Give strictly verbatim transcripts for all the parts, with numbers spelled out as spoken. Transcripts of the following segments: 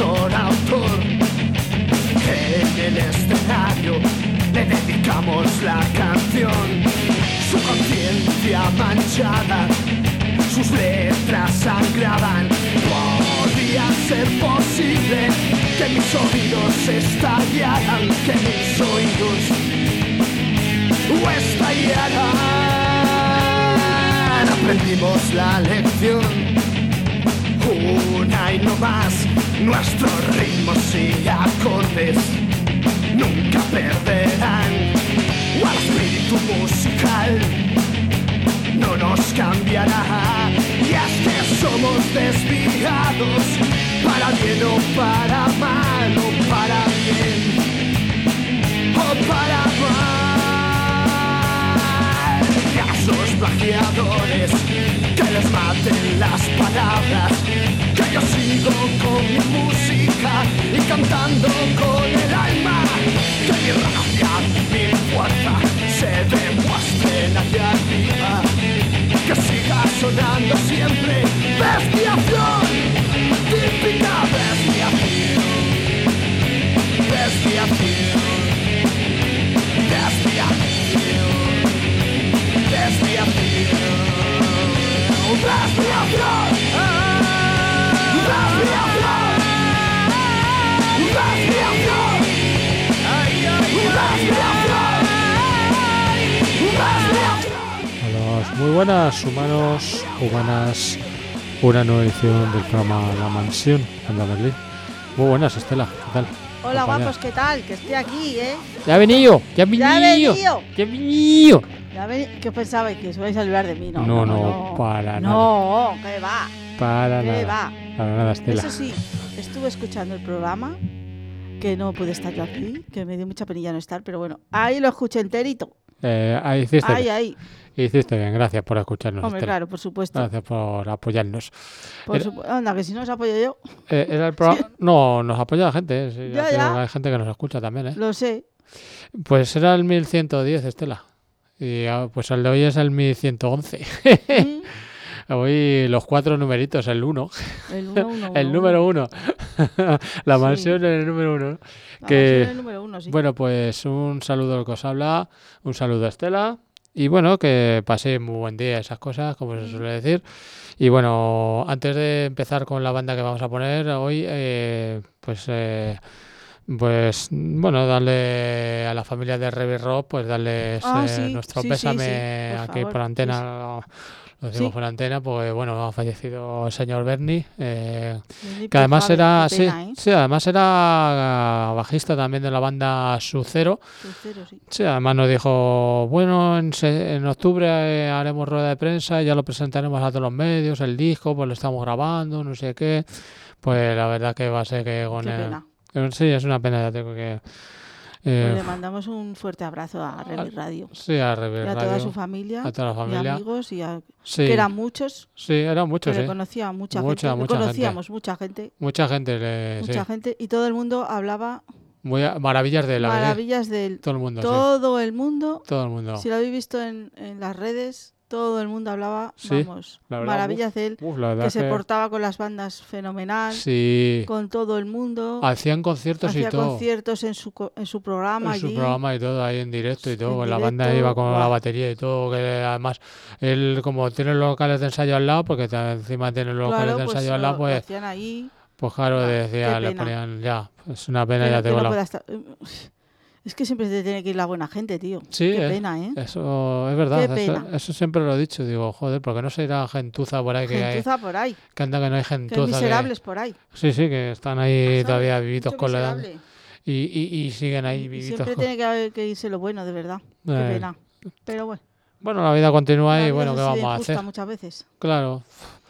mejor autor. En el escenario le dedicamos la canción. Su conciencia manchada, sus letras sangraban. Podía ser posible que mis oídos estallaran, que mis oídos estallaran. Aprendimos la lección, una y no más. Nuestros ritmos y acordes nunca perderán. El espíritu musical no nos cambiará. Y es que somos desviados, para bien o para mal, o para bien o para mal. Y a esos plagiadores que les maten las palabras, que yo sigo con mi música y cantando con el alma. Que mi rabia, mi fuerza se demuestren allá arriba. Que siga sonando siempre desviación, típica desviación, desviación, desviación, desviación, desviación, desviación, desviación, Muy buenas, humanos, humanas, una nueva edición del programa La Mansión, Anda Berlín. Muy buenas, Estela, ¿qué tal? Hola, guapos, ¿qué tal? Que estoy aquí, ¿eh? ¡Ya ha venido! ¡Ya ha venido! ¡Ya he venido! ¡Ya ha venido! Ya ven... ¿Qué os pensabais? ¿Que os vais a olvidar de mí? No, no, no, no, no. para no, nada. No, ¿qué va? Para ¿Qué nada. va? Para nada, Estela. Eso sí, estuve escuchando el programa, que no pude estar yo aquí, que me dio mucha penilla no estar, pero bueno, ahí lo escuché enterito. Eh, ahí hiciste Ahí, bien. ahí. Hiciste bien, gracias por escucharnos. Hombre, Estela. claro, por supuesto. Gracias por apoyarnos. Por Era, supu... Anda, que si no os apoyo yo. Eh, era el programa... Sí. No, nos apoya la gente. Eh. Sí, ya, ya. ya. Hay gente que nos escucha también, ¿eh? Lo sé. Pues era el mil ciento diez, Estela. Y pues el de hoy es el mil ciento once. ¿Mm? Hoy los cuatro numeritos, el uno. El uno, uno, el uno, número uno. La sí. mansión en el número uno. La que... mansión en el número uno, sí. Bueno, pues un saludo al que os habla, un saludo a Estela. Y bueno, que paséis muy buen día, esas cosas, como se suele decir. Y bueno, antes de empezar con la banda que vamos a poner hoy, eh, pues... Eh, Pues bueno, darle a la familia de Revi Rock, pues darles ah, eh, sí, nuestro sí, pésame sí, sí. Por aquí favor, por antena, sí. lo, lo decimos sí. por antena, pues bueno, ha fallecido el señor Bernie, eh, Bernie que además Pujade, era, pena, sí, ¿eh? sí, además era bajista también de la banda Sub-Zero. Sub-Zero, sí. Sí, además nos dijo, bueno, en, se, en octubre eh, haremos rueda de prensa, ya lo presentaremos a todos los medios, el disco, pues lo estamos grabando, no sé qué. Pues la verdad que va a ser que con Qué el... pena. Sí, es una pena, ya tengo que... Eh, pues le mandamos un fuerte abrazo a Revi Radio. Sí, a Revi Radio. Y a toda su familia, a toda la familia. Y amigos, y a, sí. que eran muchos. Sí, eran muchos, que sí. le conocía mucha, mucha, gente. Mucha le conocíamos gente. mucha gente. Mucha gente. Le, mucha sí. gente. Y todo el mundo hablaba... Muy a, maravillas de la Maravillas de él. Todo el mundo, Todo sí. el mundo. Todo el mundo. Si lo habéis visto en, en las redes... Todo el mundo hablaba, sí, vamos, la verdad, maravillas uf, de él, uf, la verdad que se que... portaba con las bandas fenomenal, sí. con todo el mundo. Hacían conciertos hacía y todo. conciertos en su, en su programa. En allí. su programa y todo, ahí en directo y todo. En con directo, la banda iba con wow. la batería y todo. Que además, él como tiene los locales de ensayo al lado, porque encima tiene los claro, locales de ensayo pues, al lado, lo, pues... lo hacían ahí. Pues claro, Ah, decía, le ponían ya. Es una pena, que, ya tengo no la... estar... Es que siempre te tiene que ir la buena gente, tío. Sí, Qué es, pena, ¿eh? Eso es verdad. Qué pena. Eso, eso siempre lo he dicho. Digo, joder, ¿por qué no se irá gentuza por ahí? Que gentuza hay, por ahí. Que anda que no hay gentuza. Que hay miserables que... por ahí. Sí, sí, que están ahí ¿sabes? todavía vivitos Mucho con la edad. miserable. Y, y, y siguen ahí y vivitos. Siempre con... tiene que, haber, que irse lo bueno, de verdad. Eh. Qué pena. Pero bueno. Bueno, la vida continúa la y vida bueno, ¿qué vamos a hacer? muchas veces. Claro.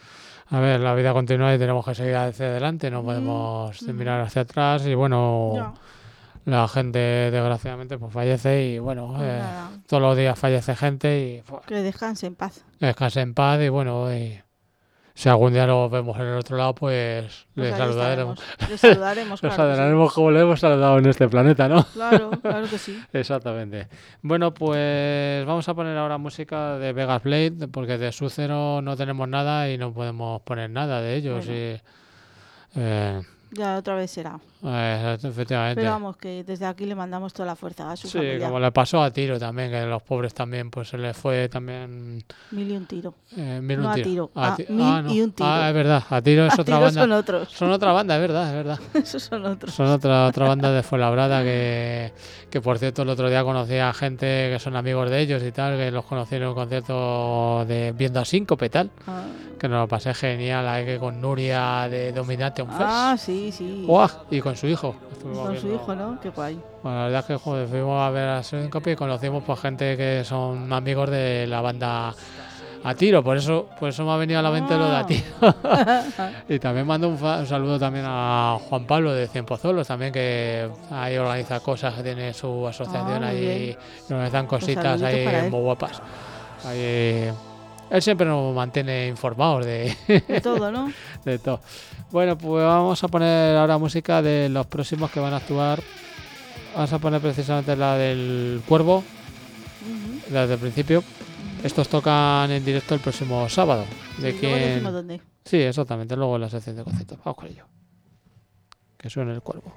A ver, la vida continúa y tenemos que seguir hacia adelante. No podemos mm, mirar hacia atrás y bueno... Ya. La gente, desgraciadamente, pues fallece y, bueno, pues eh, todos los días fallece gente y... Pues, que descanse en paz. Descanse en paz y, bueno, y, si algún día lo vemos en el otro lado, pues, pues le saludaremos. Le saludaremos, claro. Le saludaremos sí. Como le hemos saludado en este planeta, ¿no? Claro, claro que sí. Exactamente. Bueno, pues vamos a poner ahora música de Vegas Blade, porque de Sub-Zero no tenemos nada y no podemos poner nada de ellos. Bueno. Y, eh, Ya otra vez será. Eh, efectivamente. Pero vamos, que desde aquí le mandamos toda la fuerza a su Sí, familia. como le pasó a Tiro también, que los pobres también, pues se les fue también... Mil y un tiro. Eh, mil No un a tiro. tiro, A a ti- mil ah, no. y un tiro. Ah, es verdad, a Tiro es A otra tiro banda. son otros. Son otra banda, es verdad, es verdad. Esos son otros. Son otra otra banda de Fuenlabrada que, que por cierto el otro día conocí a gente que son amigos de ellos y tal, que los conocí en un concierto de Viendo a Síncope y tal, Ah, que nos lo pasé genial ahí que con Nuria de Dominante on Fest. ah, sí, sí. ¡Guau! Y con su hijo. Estuvimos Con su viendo- hijo, ¿no? Qué guay. Bueno, la verdad es que joder, fuimos a ver a Síncope y conocimos pues gente que son amigos de la banda A Tiro, por eso, por eso me ha venido a la mente lo de A Tiro. Y también mando un, fa- un saludo también a Juan Pablo de Cien Pozuelos, también que ahí organiza cosas, que tiene su asociación Ah, muy ahí, bien. y organizan cositas saluditos ahí para él. muy guapas. Ahí, él siempre nos mantiene informados de, De todo, ¿no? de todo. Bueno, pues vamos a poner ahora música de los próximos que van a actuar. Vamos a poner precisamente la del Cuervo, Ujú. la del principio. Estos tocan en directo el próximo sábado. ¿De Sí, luego quién? decimos dónde. Sí, exactamente, luego en la sección de conciertos. Vamos con ello. Que suene el Cuervo.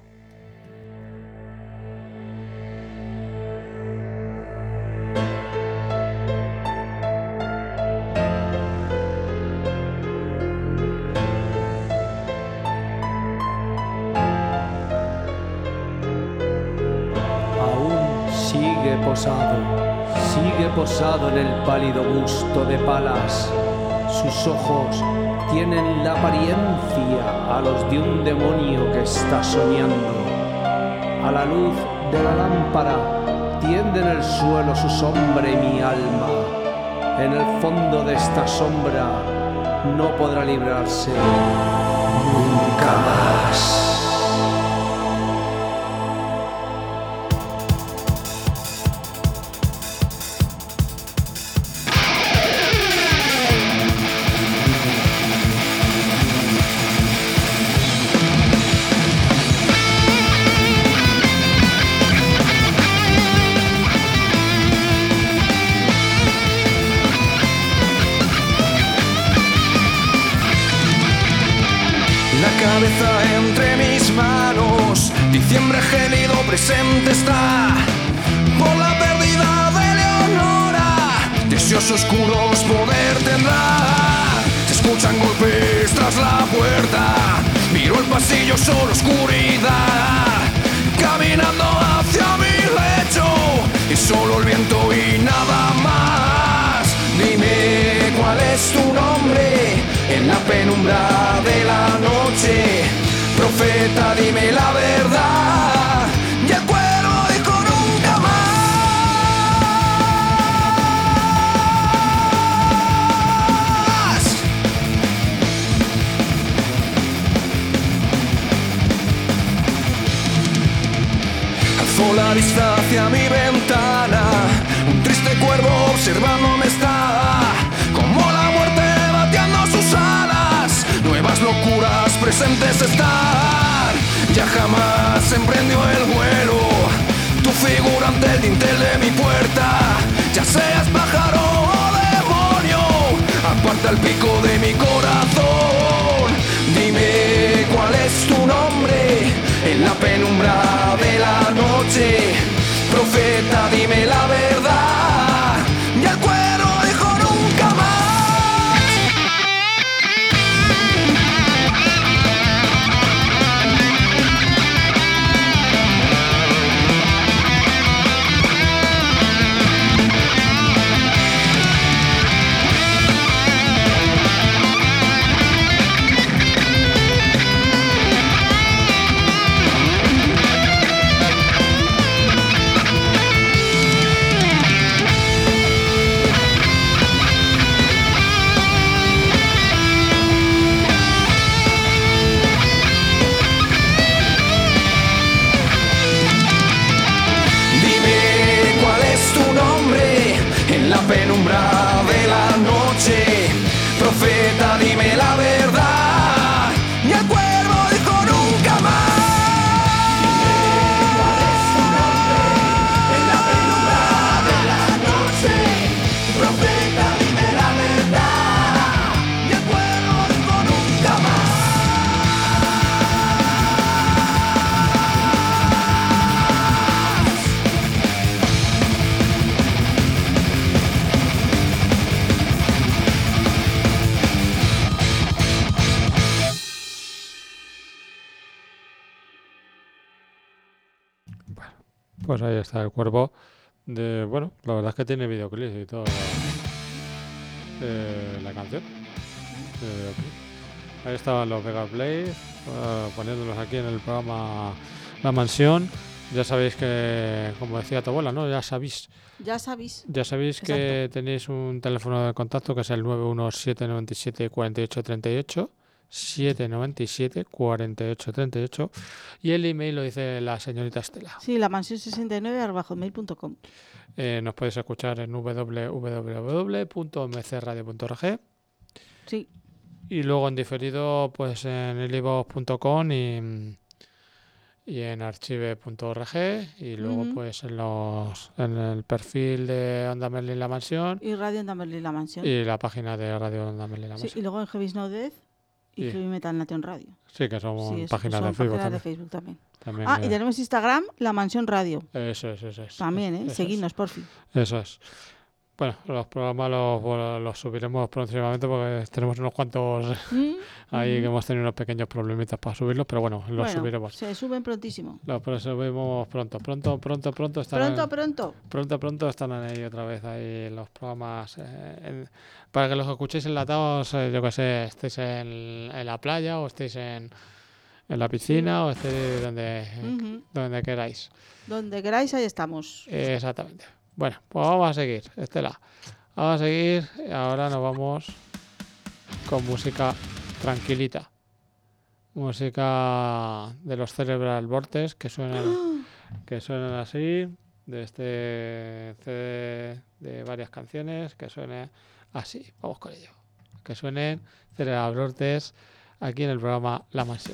Aún sigue posado, sigue posado en el pálido busto de Palas. Sus ojos tienen la apariencia a los de un demonio que está soñando. A la luz de la lámpara tiende en el suelo su sombra y mi alma. En el fondo de esta sombra no podrá librarse nunca más. La cabeza entre mis manos, diciembre gélido presente está. Por la pérdida de Leonora, deseos oscuros poder tendrá. Se escuchan golpes tras la puerta, miro el pasillo, solo oscuridad. Caminando hacia mi lecho, y solo el viento y nada más. Dime cuál es tu nombre en la penumbra de la noche. Profeta, dime la verdad. Y el cuervo dijo nunca más. Alzó la vista hacia mi ventana, un triste cuervo observándome está. Como la muerte bateando sus alas, nuevas locuras presentes están. Ya jamás emprendió el vuelo, tu figura ante el dintel de mi puerta. Ya seas pájaro o demonio, aparta el pico de mi corazón. Dime cuál es tu nombre en la penumbra de la noche. Profeta, dime la verdad. Y el cuero dijo nunca más. Dime cuál es tu nombre en la penumbra de la noche. Profeta, dime la verdad. Y el cuervo dijo nunca más. Dime cuál es tu nombre en la penumbra de la noche. Profeta, dime la verdad. Y el cuervo dijo nunca más. Pues ahí está el cuervo de, bueno, la verdad es que tiene videoclip y todo. Eh, la canción. Eh, ahí estaban los Vega Play, uh, poniéndolos aquí en el programa La Mansión. Ya sabéis que, como decía tu abuela, ¿no? Ya sabéis. Ya sabéis. Ya sabéis que tenéis un teléfono de contacto que es el nueve uno siete nueve siete cuatro ocho tres ocho. siete nueve siete cuatro ocho tres ocho. Y el email lo dice la señorita Estela. Sí, la mansión sesenta y nueve arroba hotmail punto com. Eh, nos podéis escuchar en w w w punto m c radio punto org. Sí. Y luego en diferido, pues en elivox punto com y, y en archive punto org. Y luego, Ujú. pues en los en el perfil de Onda Merlin La Mansión Y Radio Onda Merlin La Mansión. y la página de Radio Onda Merlin La Sí, Mansión. y luego en Heavy Snow Death y Y- Heavy Metal Nation Radio. Sí, que son Sí, eso, páginas son de Facebook páginas de también. Facebook también. también Ah, que- y tenemos Instagram, La Mansión Radio. Eso es, eso es. También, ¿eh? Eso es. Seguidnos, por fin. Eso es. Bueno, los programas los, bueno, los subiremos próximamente porque tenemos unos cuantos ¿Mm? ahí Ujú. que hemos tenido unos pequeños problemitas para subirlos, pero bueno, los Bueno, subiremos. se suben prontísimo. Los subimos pronto, pronto, pronto, pronto estarán, Pronto, pronto. pronto, pronto estarán ahí otra vez ahí los programas eh, en- para que los escuchéis enlatados, eh, yo que sé, estéis en, en la playa o estéis en, en la piscina o estéis donde, Ujú. donde queráis. Donde queráis, ahí estamos. Eh, Exactamente. Bueno, pues vamos a seguir, Estela. Vamos a seguir. Ahora nos vamos con música tranquilita. Música de los Cerebral Vortex que suenan, que suenan así. De este C D de varias canciones que suenen así. Vamos con ello. Que suenen Cerebral Vortex aquí en el programa La Mansión.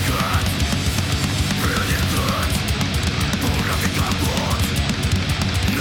Only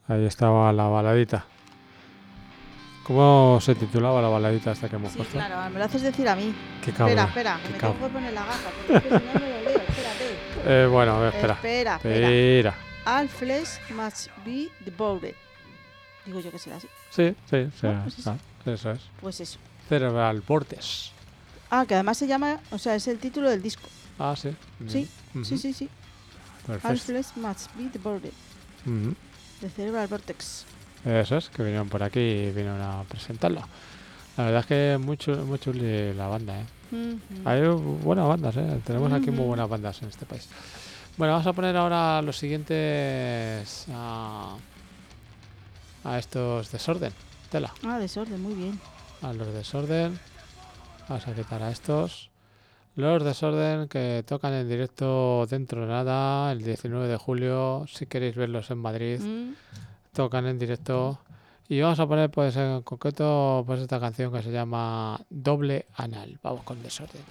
Ahí estaba la baladita. ¿Cómo se titulaba la baladita esta que hemos Sí, puesto? claro, me lo haces decir a mí. Qué cabrón. Espera, espera, que qué me cabrón. tengo que poner la gafa, porque es que si no no lo leo. Espérate. Eh, bueno, a ver, espera. Espera, espera. Espera. All flesh must be devoured. Digo yo que será así. Sí, sí, sí. No, pues eso. ah, eso es. Pues eso. Cerebral Vortex. Ah, que además se llama, o sea, es el título del disco. Ah, sí. Sí, Ujú. sí, sí, sí. All Perfecto. flesh must be devoured. Ujú. De Cerebral Vortex. Eso es, que vinieron por aquí y vinieron a presentarlo. La verdad es que es muy chuli, muy chuli la banda, ¿eh? Mhm. Hay buenas bandas, ¿eh? Tenemos aquí muy Ujú. buenas bandas en este país. Bueno, vamos a poner ahora los siguientes a, a estos Desorden. Tela, Ah, desorden, muy bien. a los Desorden. Vamos a quitar a estos. Los Desorden que tocan en directo dentro de nada, el diecinueve de julio. Si queréis verlos en Madrid, Mm. tocan en directo. Y vamos a poner, pues en concreto, pues esta canción que se llama Doble Anal. Vamos con Desorden.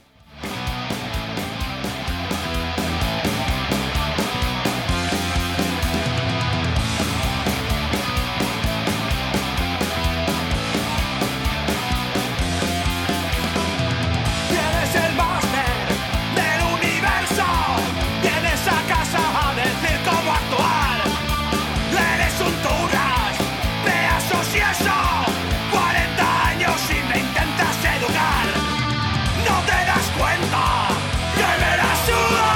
Tienes el máster del universo, tienes a casa a decir cómo actuar. Eres un turras, pedasos y eso, cuarenta años y me intentas educar. No te das cuenta que me la suda.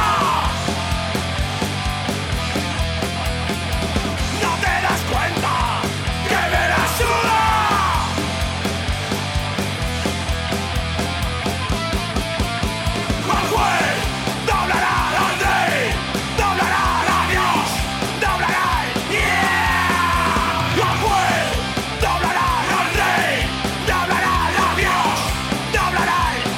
No te das cuenta que me la suda. Al juez doblará al rey, doblará a Dios, doblará al yeah. Al juez doblará al rey, doblará a Dios, doblará al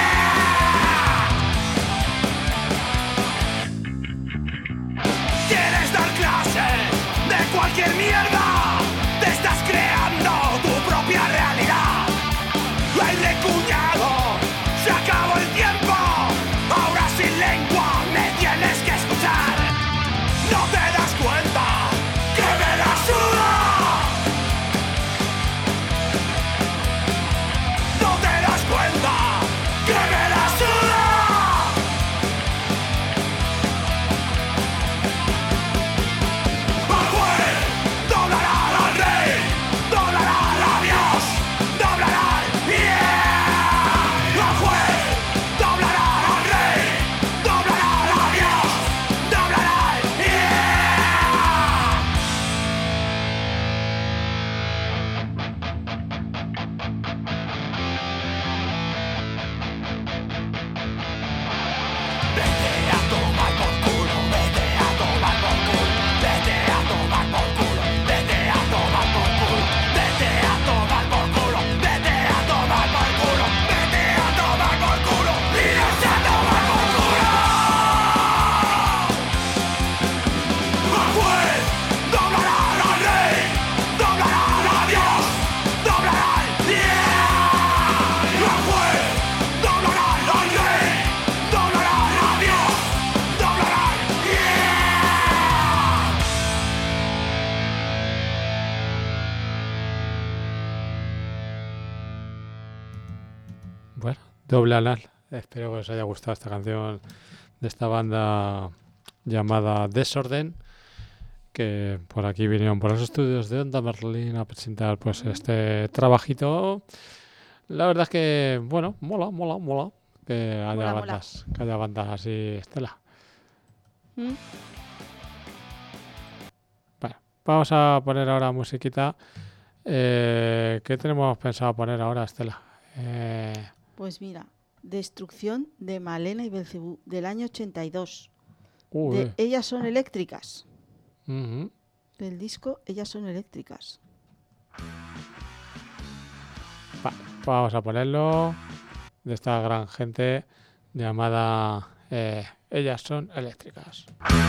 yeah. Quieres dar clases de cualquier mierda, te estás creando tu propia realidad. Aire cuñado, se acabó el tiempo. Ahora sin lengua me tienes que escuchar. No te das cuenta que me la suda. No te das cuenta que me la suda. Al juez doblará al rey, doblará a Dios, doblará al yeah. Al juez doblará al rey, doblará a Dios, doblará al yeah. Vete a tomar por culo, vete a tomar por culo, vete a tomar por culo, vete a tomar por culo, vete a tomar por culo, vete a tomar por culo, vete a tomar por culo, irse a tomar por culo. Al juez doblará al rey, doblará a Dios, doblará al yeah. Al juez doblará al rey, doblará a Dios, doblará al yeah. Bueno, Doble Anal. Espero que os haya gustado esta canción de esta banda llamada Desorden, que por aquí vinieron por los estudios de Onda Berlín a presentar pues este trabajito. La verdad es que, bueno, mola, mola, mola que haya Mola, mola. bandas, que haya bandas así, Estela. Mm. Bueno, vamos a poner ahora musiquita. Eh, ¿Qué tenemos pensado poner ahora, Estela? Eh, Pues mira, Destrucción de Malena y Belcebú, del año ochenta y dos. uy, De Ellas son eléctricas. ujú. Del disco Ellas son eléctricas. Va, vamos a ponerlo de esta gran gente llamada eh, Ellas son eléctricas.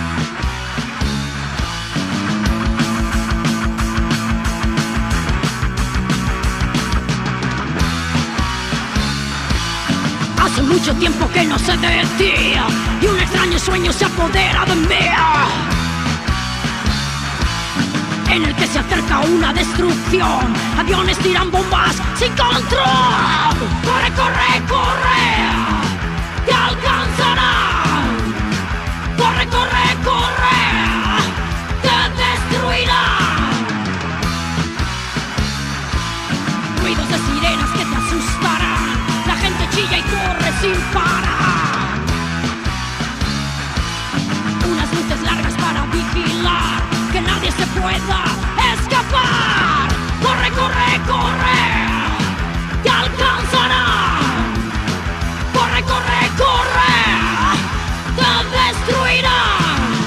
Hace mucho tiempo que no sé de ti y un extraño sueño se apodera de mí. en el que se acerca una destrucción. Aviones tiran bombas sin control. Corre, corre, corre, te alcanzarán. Corre, corre, corre, te destruirán. Ruidos de sirenas que te asustarán. La gente chilla y corre sin parar. Unas luces largas para vigilar que nadie se pueda escapar. Corre, corre, corre, te alcanzarán. Corre, corre, corre, te destruirán.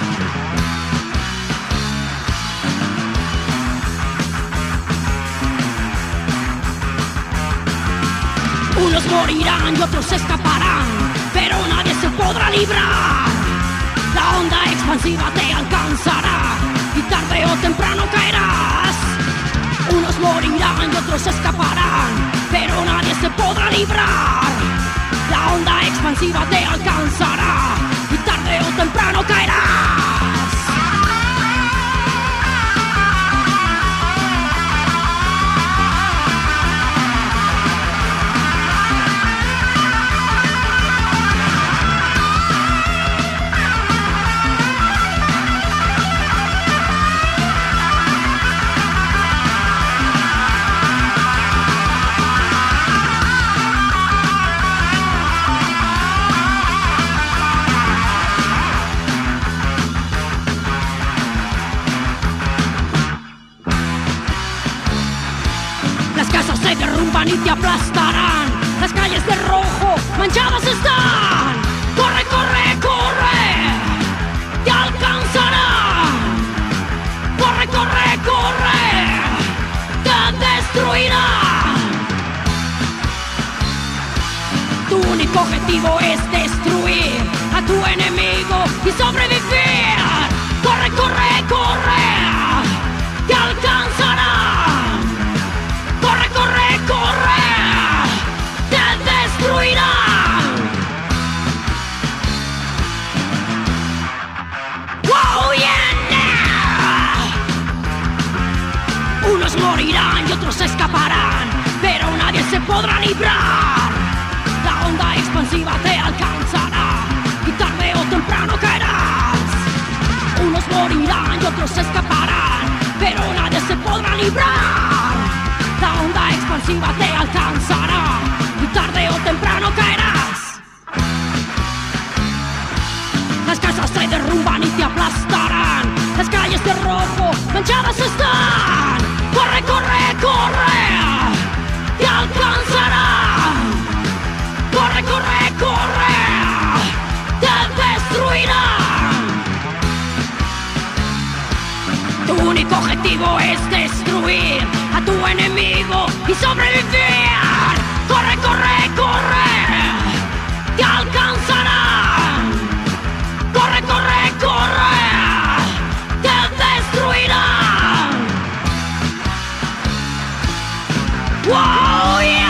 Unos morirán y otros escaparán, pero nadie se podrá librar. La onda expansiva te alcanzará y tarde o temprano caerás. Unos morirán y otros escaparán, pero nadie se podrá librar. La onda expansiva te alcanzará y tarde o temprano caerás. Se derrumban y te aplastarán. Las calles de rojo manchadas están. Corre, corre, corre, te alcanzarán. Corre, corre, corre, te destruirán. Tu único objetivo es destruir a tu enemigo y sobrevivir. Corre, corre, corre, te alcanzarán. Corre, corre, corre, te destruirán. Wow, yeah. Unos morirán y otros escaparán, pero nadie se podrá librar. La onda expansiva te alcanzará y tarde o temprano caerás. Unos morirán y otros escaparán, pero nadie se podrá librar. La onda expansiva te alcanzará y tarde o temprano caerás. Las casas se derrumban y te aplastarán. Las calles de rojo manchadas están. Corre, corre, corre, te alcanzarán. Corre, corre, corre, te destruirán. Tu único objetivo es destruir a tu enemigo y sobrevivir. Corre, corre, corre, te alcanzarán. Corre, corre, corre, te destruirán. Wow, yeah.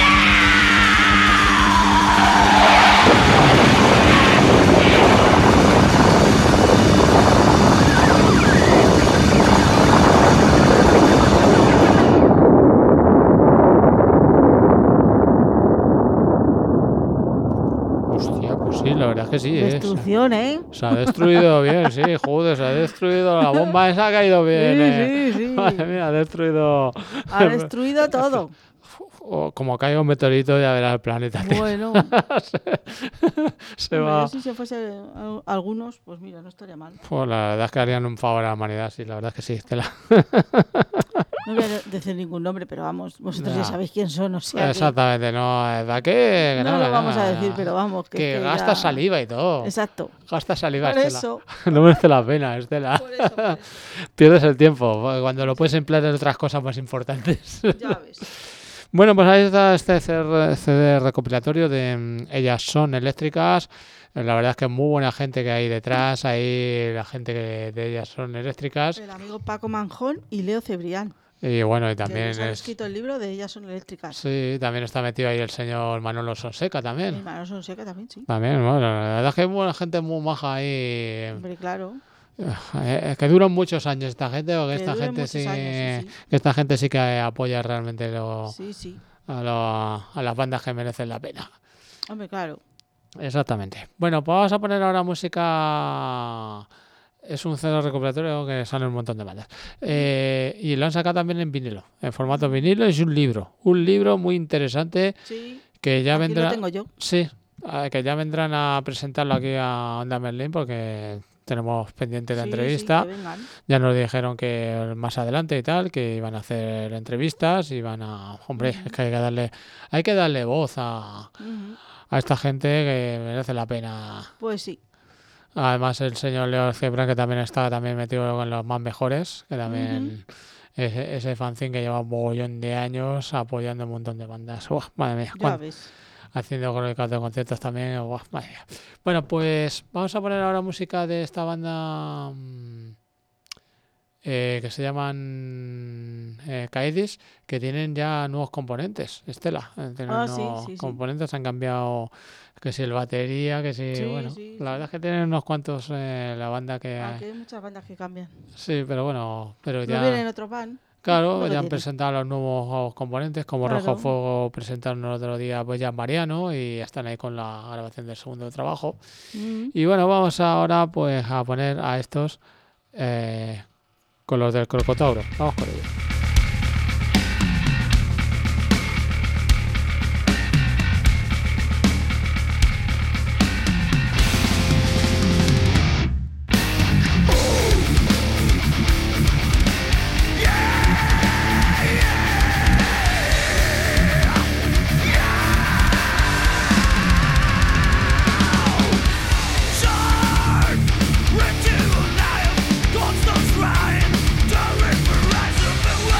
Sí, la verdad es que sí. Destrucción, ¿eh? ¿eh? Se ha destruido bien, sí, joder, se ha destruido. La bomba esa ha caído bien. Sí, ¿eh? sí, sí. Madre mía, ha destruido. Ha destruido todo. O como caiga un meteorito, ya verás el planeta. Tío. Bueno. se se Hombre, va. si se fuese a- algunos, pues mira, no estaría mal. Pues la verdad es que harían un favor a la humanidad, sí, la verdad es que sí. Estela. No voy a de- decir ningún nombre, pero vamos, vosotros ya Ya. sabéis quién son, o sea que Exactamente, no, es de que. no lo vamos a decir, pero vamos, que, Que, que gasta ya- saliva y todo. Exacto. Gasta saliva, Por Estela. eso. No merece la pena, Estela. Por eso, por eso. Pierdes el tiempo cuando lo puedes emplear en otras cosas más importantes. Ya ves. Bueno, pues ahí está este C D recopilatorio de mm, Ellas Son Eléctricas. La verdad es que es muy buena gente que hay detrás. Ahí la gente que de Ellas Son Eléctricas. El amigo Paco Manjón y Leo Cebrián, Y bueno, y que también nos han es... escrito el libro de Ellas Son Eléctricas. Sí, también está metido ahí el señor Manolo Sonseca Mi también. hermano Sonseca también, sí. También, bueno, la verdad es que hay buena gente muy maja ahí. Hombre, claro. Eh, que duran muchos años esta gente, o que, Que esta duren gente muchos sí, años, sí, que esta gente sí que apoya realmente lo, Sí, sí. a, lo- a las bandas que merecen la pena. Hombre, claro. Exactamente. Bueno, pues vamos a poner ahora música. Es un C D recopilatorio que sale un montón de bandas. Eh, y lo han sacado también en vinilo, en formato vinilo. Es un libro, un libro muy interesante Sí. que ya Aquí vendrá. lo tengo yo. Sí, eh, que ya vendrán a presentarlo aquí a Onda Merlín porque tenemos pendiente la Sí, entrevista. sí, que vengan. Ya nos dijeron que más adelante y tal, que iban a hacer entrevistas, iban a... Hombre, es que hay que darle, hay que darle voz a, Ujú. a esta gente que merece la pena. Pues sí. Además, el señor Leo Cebra, que también está también metido con los más mejores, que también ese, ese fanzine que lleva un mogollón de años apoyando un montón de bandas. Uah, madre mía, Ya cuán- ves. haciendo crónicas de conciertos también. Uah, madre mía. Bueno, pues vamos a poner ahora música de esta banda mm, eh, que se llaman eh, Caedis, que tienen ya nuevos componentes. Estela, eh, tienen Ah, sí, nuevos sí, sí. componentes, han cambiado que si el batería, que si, Sí, bueno, sí, la sí. verdad es que tienen unos cuantos eh, la banda que Aquí hay muchas bandas que cambian. sí, pero bueno, pero No ya vienen otro van. claro, lo que ya han tienen. presentado los nuevos componentes, como Rojo Claro. Fuego presentaron el otro día pues ya Mariano y están ahí con la grabación del segundo trabajo. Mm. Y bueno, vamos ahora pues a poner a estos eh, con los del Crocotauro. Vamos con ellos. Constant crying, the river rises up and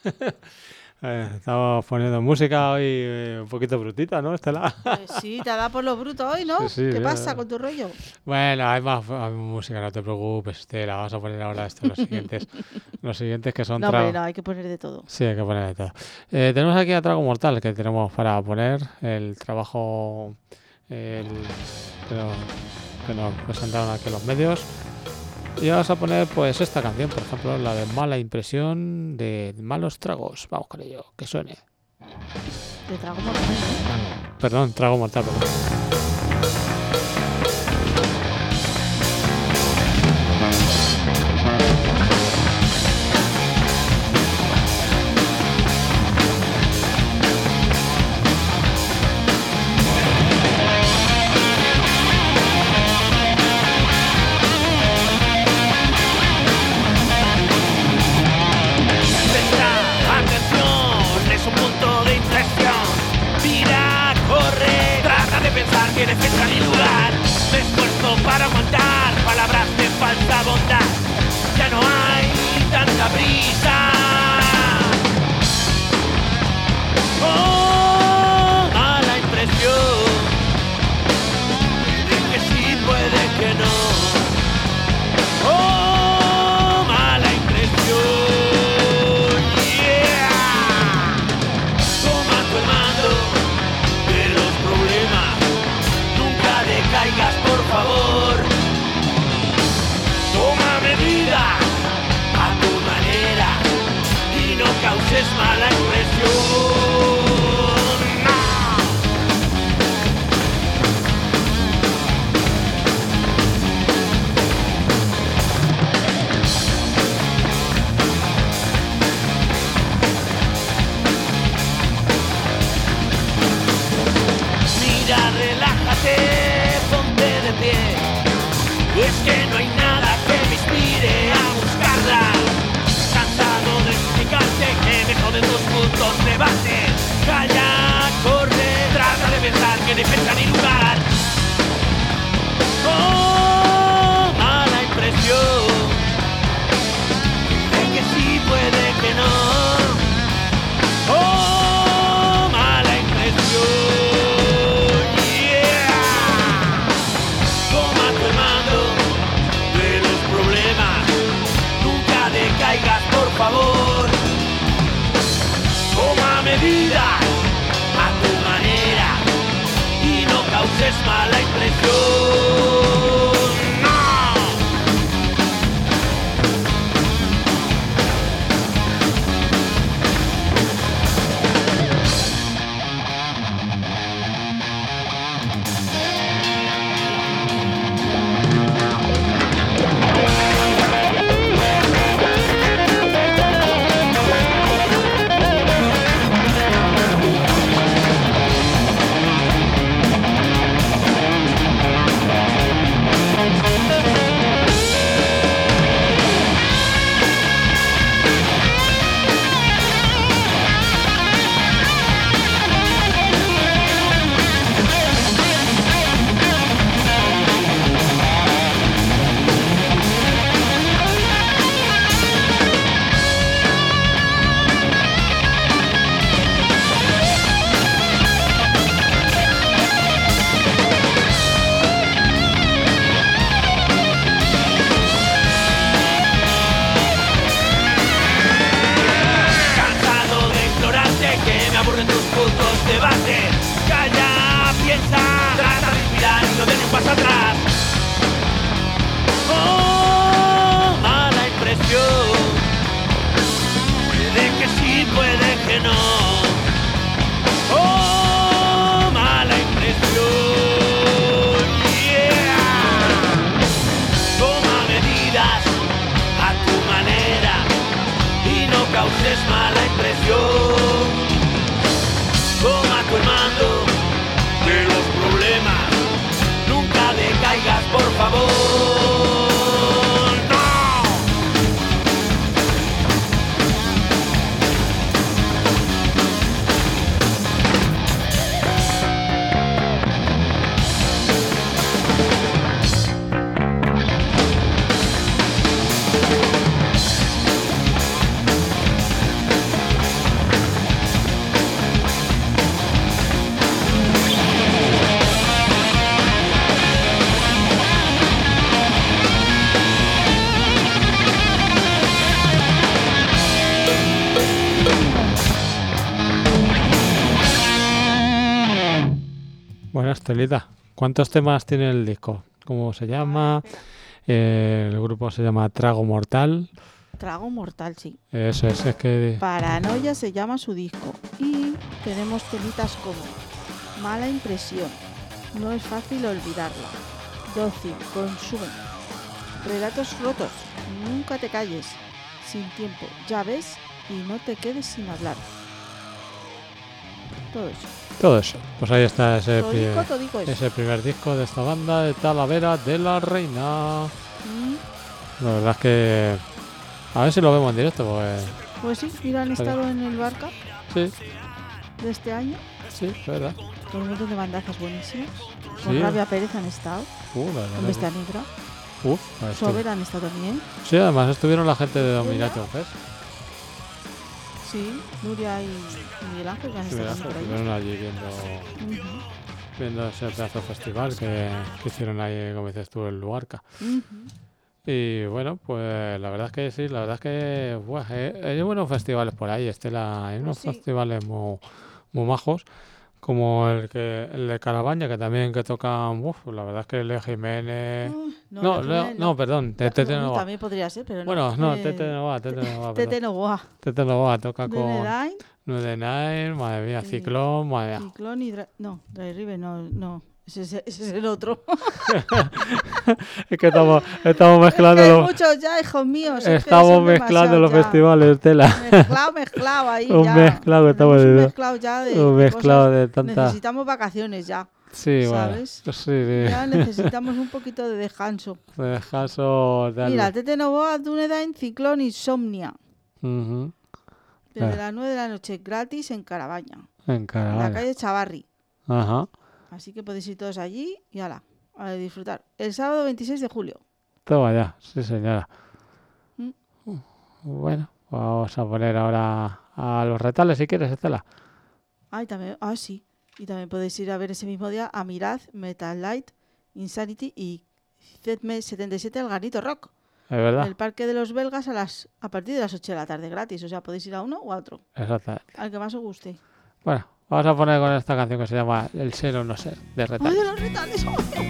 Eh, estamos poniendo música hoy eh, un poquito brutita, ¿no, Estela? Pues sí, te da por lo bruto hoy, ¿no? Sí, sí, ¿Qué ya, pasa ya. con tu rollo? Bueno, hay más hay música, no te preocupes, Estela. Vamos a poner ahora esto, los siguientes. Los siguientes que son No, hombre, tragos. no, hay que poner de todo. Sí, hay que poner de todo. Eh, tenemos aquí a Trago Mortal, que tenemos para poner el trabajo el, que, nos, que nos presentaron aquí los medios. Y vamos a poner pues esta canción, por ejemplo, la de Mala Impresión de Malos Tragos. Vamos con ello, que suene. Te trago mortal, ¿no? Perdón, Trago Mortal, perdón. Presta atención, es un punto de inflexión. Mira, corre, trata de pensar, tienes fecha ni lugar. Me esfuerzo para aguantar palabras de falsa bondad. Ya no hay tanta prisa. Oh, mala impresión. De que sí, puede que no. Oh, mala impresión. Yeah. Toma tu mando de los problemas. Nunca decaigas, por favor. Toma medidas a tu manera y no causes mala impresión. No. Mira, relájate, ponte de pie. Es que no hay nada que me inspire a buscarla. Cansado de explicarte que me joden tus puntos de base. Calla, corre, trata de pensar que ni fecha ni lugar. Oh, mala impresión. De que sí, puede que no. Oh, mala impresión. Yeah. Toma tu mando de los problemas. Nunca decaigas, por favor. Toma medidas a tu manera y no causes mala impresión. No. Cansado de implorarte que me aburren tus puntos de base. Calla, piensa, trata de inspirar y no des un paso atrás. Oh, mala impresión. Puede que sí, puede que no. Oh, mala impresión. Yeah. Toma medidas a tu manera y no causes mala impresión. Toma tu mando de los problemas. Nunca decaigas, por favor. Bueno, Estelita, ¿cuántos temas tiene el disco? ¿Cómo se llama? Eh, el grupo se llama Trago Mortal. Trago Mortal, sí. Eso es, es que... Paranoia se llama su disco. Y tenemos temitas como Mala Impresión, No es fácil olvidarla, Dócil, Consumen, Relatos rotos, Nunca te calles, Sin tiempo, Ya ves, y No te quedes sin hablar. Todo eso. Todo eso. Pues ahí está ese, pri- Todico, todico eso. ese primer disco de esta banda de Talavera de la Reina. Mm, La verdad es que... A ver si lo vemos en directo, pues... Pues sí, mira, han estado en el Barca Sí, de este año, sí, es verdad. con un montón de bandazas buenísimas. Con Sí. Rabia Pérez han estado, Uh, la verdad con que- Bestia Negra, Uf, esto- Sober han estado también. Sí, además estuvieron la gente de Domination Fest. Sí, Nuria y Miguel Ángel que han Sí, estado ¿verdad? también por ahí. Estuvieron allí viendo, Ujú, viendo ese pedazo de festival que, que hicieron ahí, como dices tú, en Luarca. ujú. Y bueno, pues la verdad es que sí, la verdad es que buah, eh, hay buenos festivales por ahí, Estela, hay unos Sí. festivales muy, muy majos, como el que el de Carabaña, que también que tocan, uf, la verdad es que Leo Jiménez... Uy, No, Leo Leo- Jiménez, no, perdón, Ya, Tete bueno, Novoa. también podría ser, pero no. Bueno, no, Eh, Tete Novoa, Tete Novoa, Tete perdón. Novoa, Tete Novoa toca con Denedain, Nude Nine, madre mía, Sí. Ciclón, madre mía. Ciclón y... Dra- no, Dry River, no, no. Ese, es- ese es el otro. Es que estamos, estamos mezclando Es que hay los, muchos ya, hijos míos. es que estamos son mezclando los demasiados ya. festivales, Estela. Mezclado, mezclado ahí Un ya. mezclado que estamos Tenemos un diciendo. mezclado ya de, Un de mezclado cosas. de tanta... Necesitamos vacaciones ya. Sí, bueno. ¿sabes? Sí, sí. Ya necesitamos un poquito de descanso. De descanso, dale. Mira, Tete Novoa, Dunedain, Ciclón, Insomnia. Ujú. Desde Ah. las nueve de la noche, gratis en Carabaña, En en la Caravana. calle Chavarri. Ajá. Así que podéis ir todos allí y ala, a disfrutar. El sábado veintiséis de julio. Toma ya, sí señora. Mm. Bueno, vamos a poner ahora a los retales si quieres, Estela. Ah, y también, ah, sí. Y también podéis ir a ver ese mismo día a Mirad, Metal Light, Insanity y Z M setenta y siete, el Garnito Rock. Es verdad. En el Parque de los Belgas a las a partir de las ocho de la tarde, gratis. O sea, podéis ir a uno o a otro, Exactamente. al que más os guste. Bueno, vamos a poner con esta canción que se llama El ser o no ser, de ¡Ay, retales. de los retales!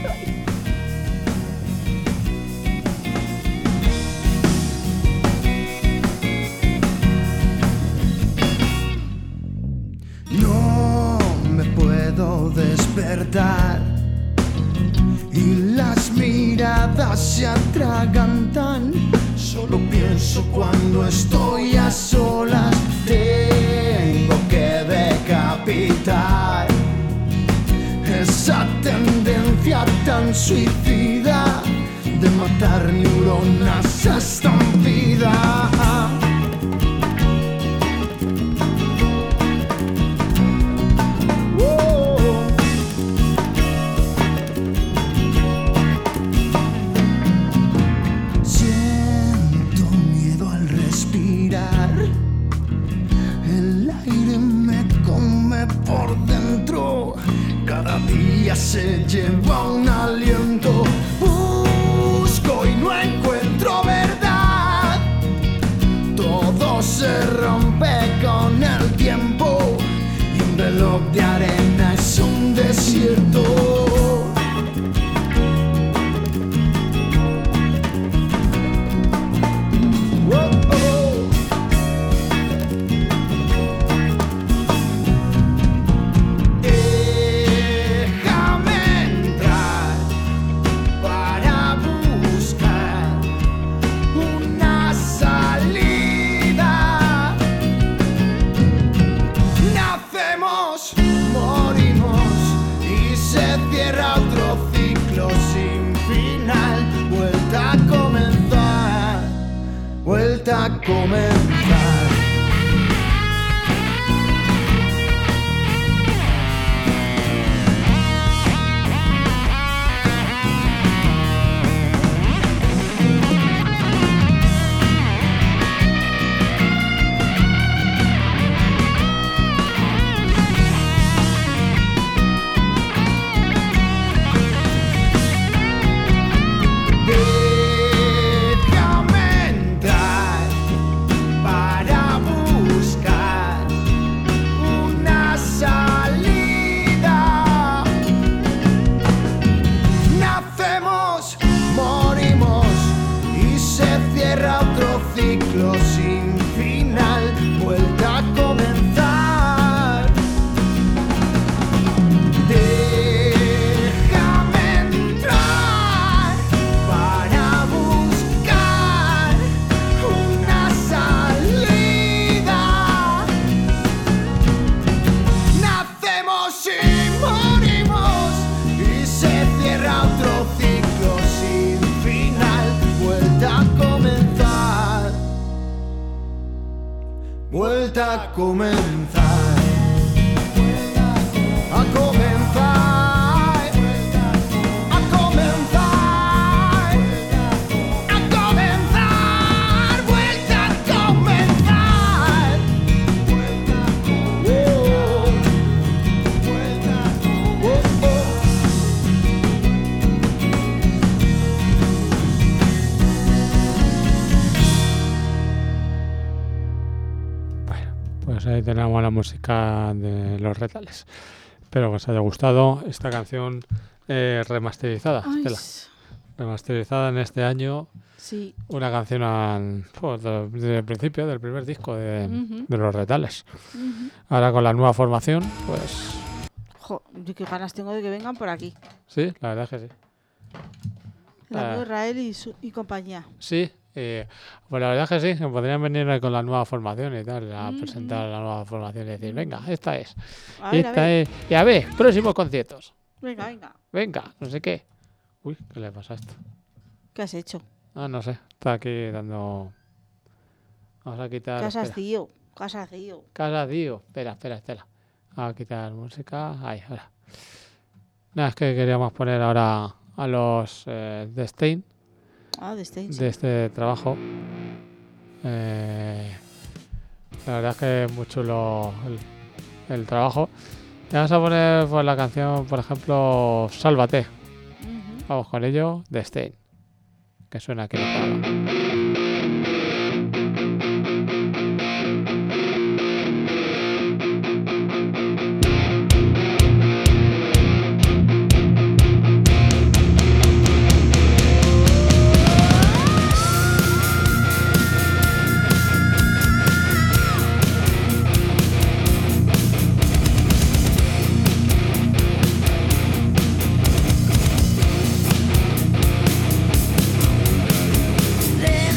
No me puedo despertar y las miradas se atragantan. Solo pienso cuando estoy a solas. Tengo que decapitar esa tendencia tan suicida de matar neuronas a estampida. Siento miedo al respirar. El aire me come por dentro. Cada día se lleva un aliento. Busco y no encuentro verdad. Todo se rompe con el tiempo. Y un reloj de arena es un desierto. Déjame entrar para buscar una salida. Nacemos, morimos y se cierra otro ciclo sin final. Vuelta a comenzar, vuelta a comenzar. Déjame entrar vuelta a comenzar, a comenzar, a comenzar, a comenzar, vuelta a comenzar. Oh, oh, oh. Pues ahí tenemos la música de Los Retales. Espero que os haya gustado esta canción eh, remasterizada, Ay, Estela. s- Remasterizada en este año. sí. Una canción an- pues, de- desde el principio, del primer disco de, Ujú. de Los Retales. Ujú. Ahora con la nueva formación, pues Jo, yo qué ganas tengo de que vengan por aquí. sí, la verdad es que sí. El Ah. amigo Israel y, su, y compañía. Sí, eh, pues la verdad es que sí, que podrían venir con la nueva formación y tal, a Mm, presentar la nueva formación y decir, venga, esta es, A ver, a esta ver. es, y a ver, próximos conciertos, Venga, venga. venga, no sé qué. Uy, ¿qué le pasa a esto? ¿Qué has hecho? Ah, no sé, está aquí dando... Vamos a quitar... ¿Qué has espera. tío? ¿Qué has tío? Casa Dio. Espera, espera, espera. Vamos a quitar música. Ahí, ahora. Nada, es que queríamos poner ahora a los eh, de Stein, Ah, de Stage. de este trabajo. Eh, la verdad es que es muy chulo el, el trabajo. Y vamos a poner pues, la canción, por ejemplo, Sálvate. Ujú. Vamos con ello, de Stein. Que suena aquí en el programa. There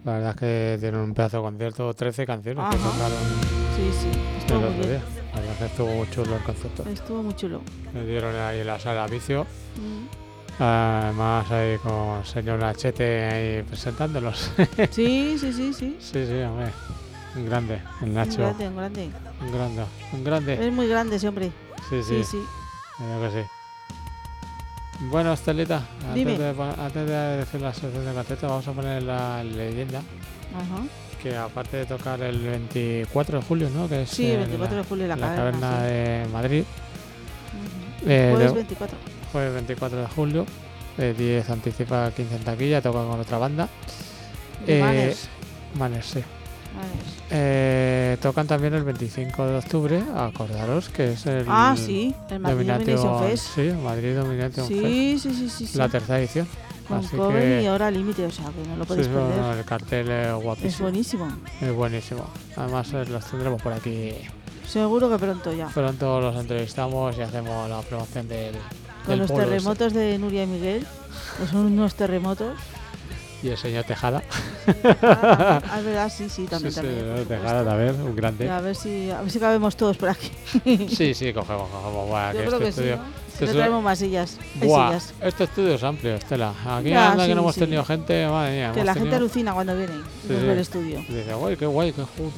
La verdad es que tienen un pedazo de concierto, trece canciones que Ajá. tocaron Sí, sí, estuvo el muy otro bien. día. La verdad es que estuvo muy chulo el concierto. Estuvo muy chulo. Me dieron ahí en la sala Vicio. Mm. Además ahí con señor Nachete ahí presentándolos. Sí, sí, sí, sí. Sí, sí, hombre. Un grande, el Un Nacho. grande, un grande. Un grande, un grande. Es muy grande ese hombre. Sí, sí, Sí, sí. creo que sí. Bueno, Estelita, Dime. antes de, pon- antes de decir la sección de concierto, vamos a poner la leyenda. Ajá. Que aparte de tocar el veinticuatro de julio, ¿no? Que es Sí, el en veinticuatro la, de julio en la, la caverna. caverna sí. de Madrid. Ujú. Eh, Jueves de- veinticuatro. Jueves veinticuatro de julio. Eh, diez anticipa, quince en taquilla, toca con otra banda. De Eh, Manners. Manners, sí. Manners. Eh, tocan también el veinticinco de octubre, acordaros que es el Ah, sí, el Madrid Domination Domination Fest. Sí, Madrid Domination Fest, Sí, sí, sí, sí, sí. la tercera edición. Con Así cover que y hora límite, o sea que no lo sí, podéis no, perder. no, el cartel es Es guapísimo, buenísimo. es buenísimo. Además eh, los tendremos por aquí. Seguro que pronto ya. Pronto los entrevistamos y hacemos la promoción del, Con del los polo ese. terremotos de Nuria y Miguel, que son unos terremotos. Y el señor Tejada. Ah, también. Ah, es verdad, sí, sí, también. sí, también sí, por el supuesto. Tejada también, un Y grande. a ver si a ver si cabemos todos por aquí. Sí, sí, cogemos, cogemos. Buah, Yo que creo este que sí, estudio, ¿no? este Si no estudio- traemos más sillas. Hay Buah, sillas. este estudio es amplio, Estela. Aquí Ya, anda que sí, no hemos sí. tenido gente, madre mía. Que hemos la gente tenido- alucina cuando viene. Sí, Desde sí. el estudio. Dice, guay, qué guay, qué joder.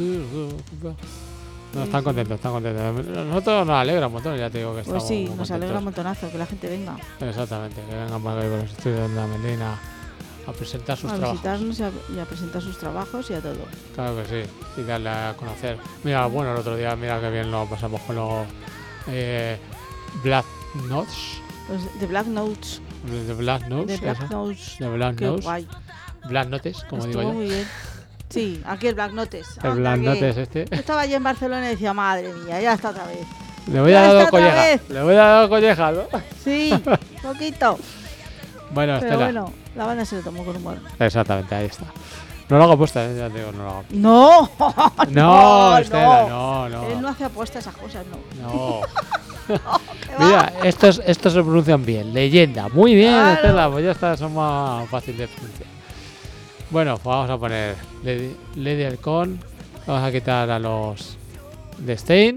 No, Sí, están sí. contentos, están contentos. Nosotros nos alegra un montón, ya te digo que Pues estamos sí, muy nos contentos. alegra un montonazo que la gente venga Exactamente, que vengan para acá con los estudios de la Melina a presentar sus a trabajos. visitarnos y a, y a presentar sus trabajos y a todo. Claro que sí, y darle a conocer. Mira, bueno, el otro día, mira que bien lo pasamos con los eh, Black Notes. Pues de Black Notes. De Black Notes. De Black eso, Notes. de Black Qué Notes. guay. Black Notes, como Estuvo digo yo. muy bien. Sí, aquí el Black Notes. El Anda, Black que Notes este. yo estaba allí en Barcelona y decía, madre mía, ya está otra vez. Le voy a Ya dar dos está otra collejas. vez. Le voy a dar dos collejas, ¿no? Sí, poquito. Bueno, Pero Estela. bueno, la banda se lo tomó con humor. Exactamente, ahí está. No lo hago apuesta, ¿eh? Ya te digo, no lo hago. No, No, Estela, no, no. Él no hace apuestas a esas cosas, no. No. ¿Qué va? Mira, estos, estos se pronuncian bien. Leyenda. Muy bien, Claro. Estela. Pues ya está, son más fáciles de pronunciar. Bueno, pues vamos a poner Lady, Lady Halcón. Vamos a quitar a los de Stein.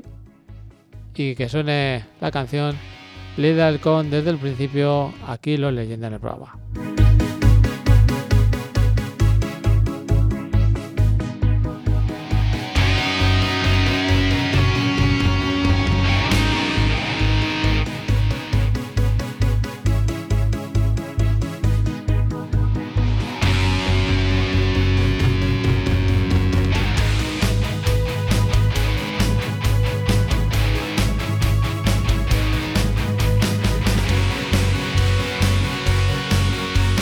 Y que suene la canción Lady Halcón desde el principio. Aquí los Leyenda en el programa. Lady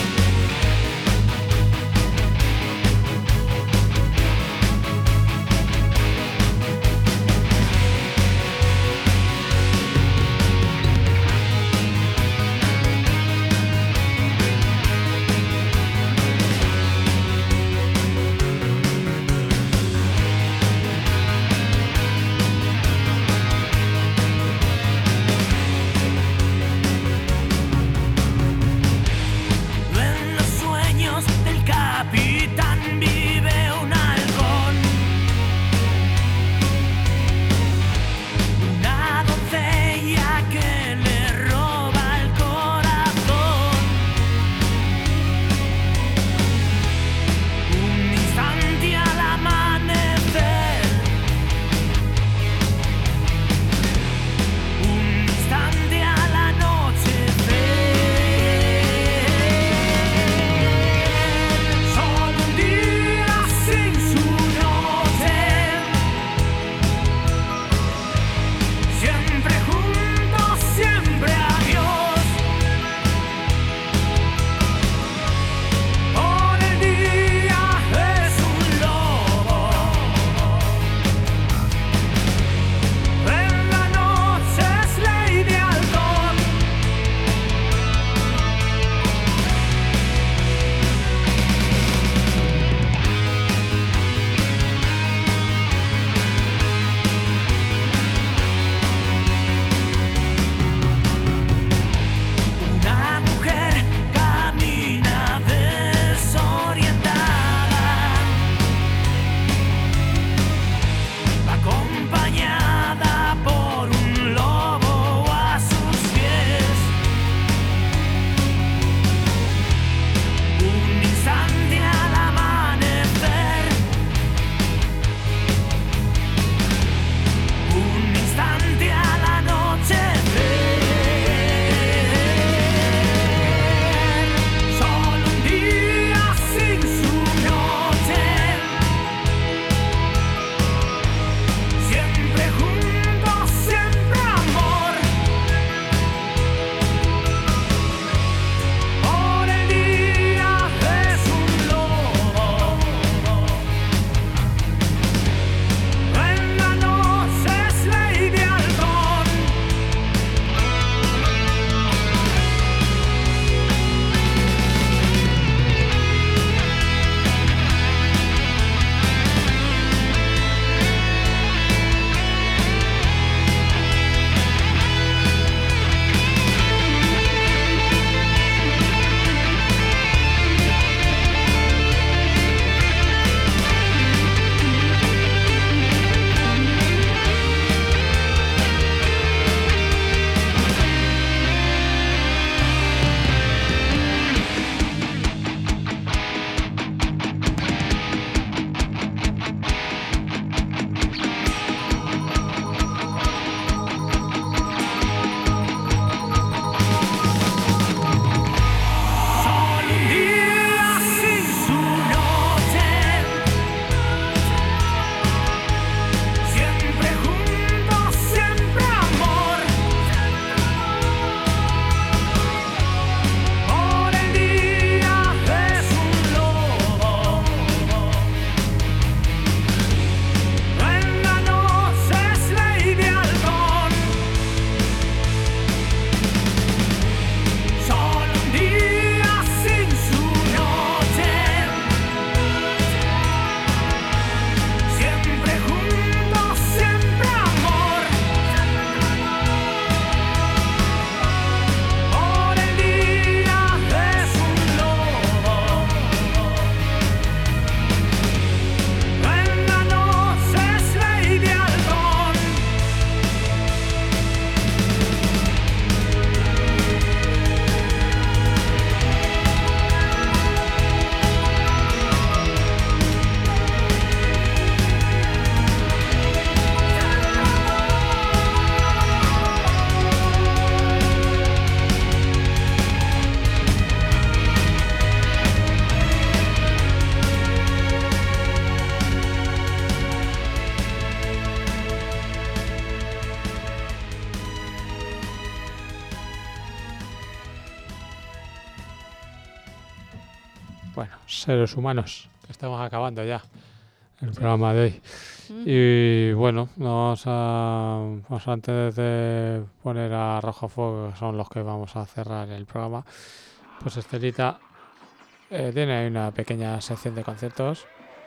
bueno, seres humanos, que estamos acabando ya el programa de hoy. Y bueno, vamos a, pues antes de poner a Rojo Fuego, que son los que vamos a cerrar el programa, pues Estelita eh, tiene ahí una pequeña sección de conciertos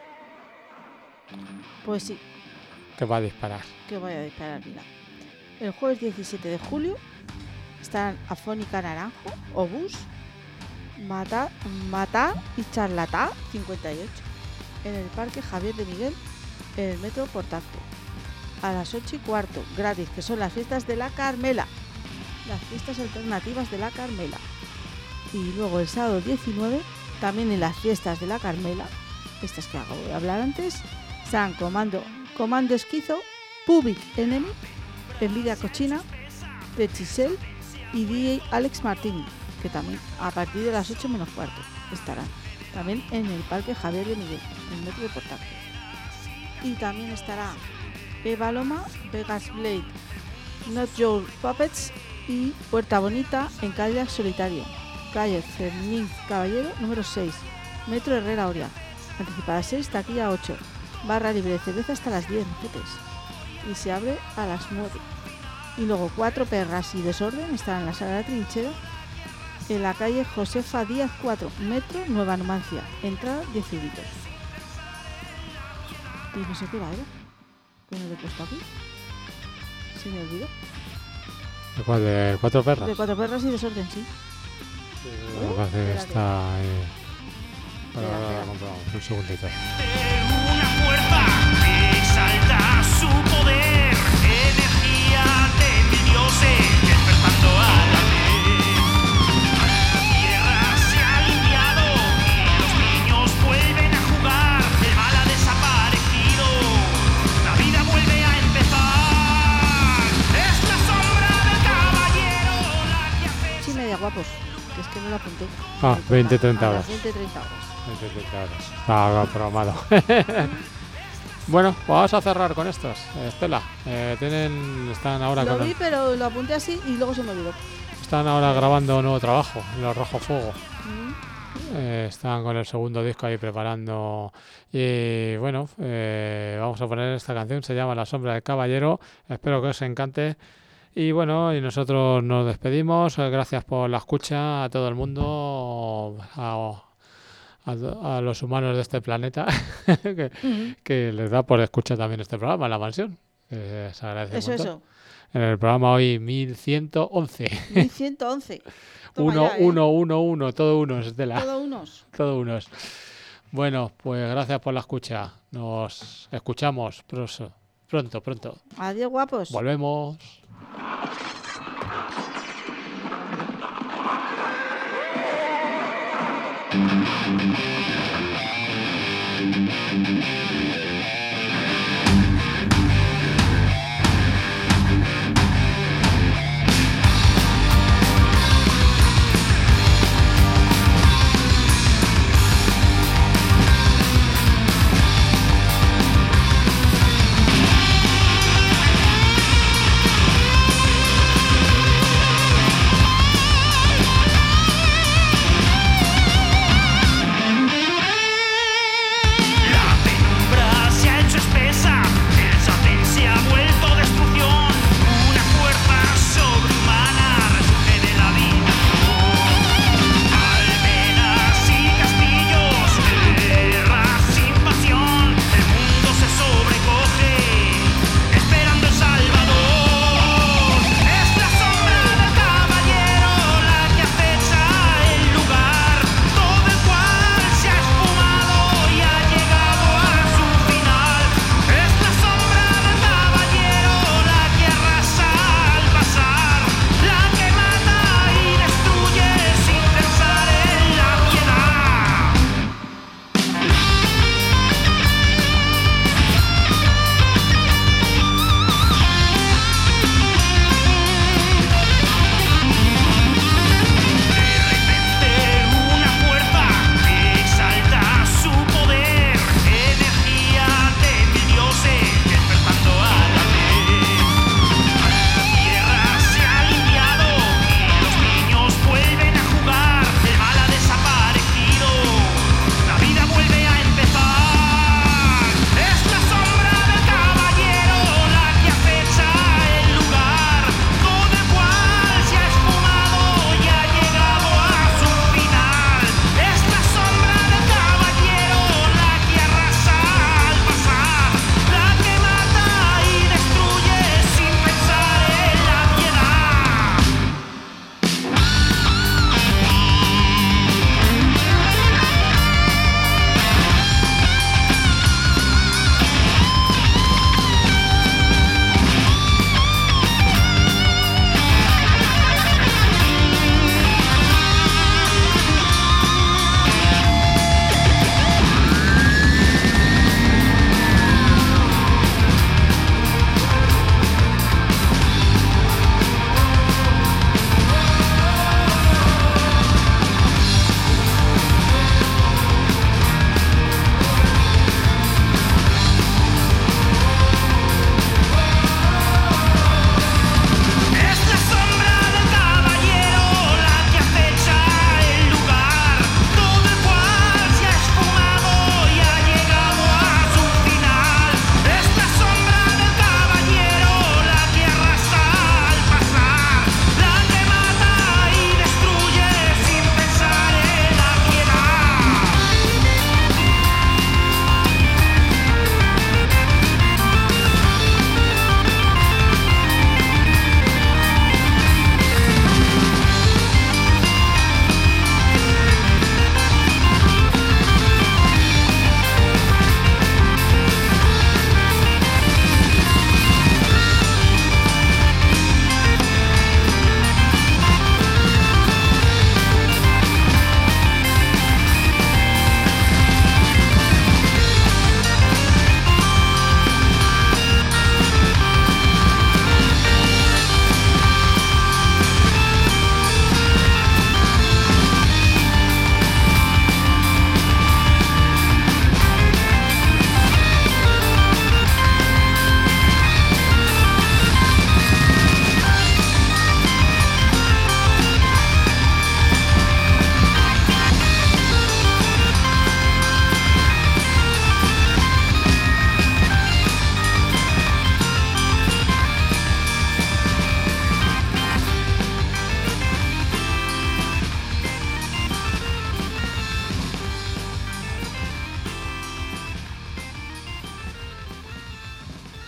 Pues sí, que va a disparar. que voy a disparar, mira. El jueves diecisiete de julio estarán Afónica Naranjo, Obús, Mata, Mata y Charlatá cincuenta y ocho en el Parque Javier de Miguel, en el Metro Portacto. A las ocho y cuarto, gratis, que son las fiestas de la Carmela. Las fiestas alternativas de la Carmela. Y luego el sábado diecinueve, también en las fiestas de la Carmela, estas que acabo de hablar antes, están Comando, Comando Esquizo, Public Enemy, Envidia Cochina, Pechisel y D J Alex Martini, que también a partir de las ocho menos cuarto estarán. También en el Parque Javier de Miguel, en el Metro de Portacto. Y también estará Eva Loma, Vegas Blade, Not Your Puppets y Puerta Bonita en calle Solitario, calle Fermín Caballero número seis, Metro Herrera Oria. Anticipada seis, taquilla ocho, barra libre de cerveza hasta las diez, mojetes. Y se abre a las nueve. Y luego Cuatro Perras y Desorden estarán en la Sala de la Trinchera, en la calle Josefa Díaz cuatro, Metro Nueva Numancia, entrada diez euritos. Y no sé qué va, ¿eh? ¿Qué no le he puesto aquí? Se me olvidó. ¿De cuál? ¿De Cuatro Perras? De Cuatro Perras y Desorden, sí. Lo que hace espérate. está ahí. Bueno, Espera, ahora espera. lo compramos, un segundito. Una fuerza que exalta su poder, energía de mil dioses despertando a la vez. La tierra se ha limpiado y los niños vuelven a jugar, el mal ha desaparecido, la vida vuelve a empezar. Es la sombra del caballero la que hace. Sí, media guapos, que es que no lo apunté. Ah, Me veinte, toca treinta a horas. las veinte, treinta horas. Está programado. Bueno, pues vamos a cerrar con estos. Eh, Estela, eh, tienen, están ahora Lo con- vi, pero lo apunté así y luego se me olvidó. están ahora grabando un nuevo trabajo, Los Rojo Fuego. Mm. Eh, están con el segundo disco ahí preparando. Y bueno, eh, vamos a poner esta canción, se llama La Sombra del Caballero. Espero que os encante. Y bueno, y nosotros nos despedimos. Eh, Gracias por la escucha a todo el mundo, a, a- a los humanos de este planeta, que, Mm. que les da por escuchar también este programa, La Mansión. Que se agradece Eso, un montón. eso. En el programa hoy mil ciento once. mil ciento once. Toma Uno, ya, ¿eh? uno, uno, uno, todo unos, Estela. Todos unos. Todo unos. Bueno, pues gracias por la escucha. Nos escuchamos pronto, pronto, pronto. Adiós, guapos. Volvemos. Thank you.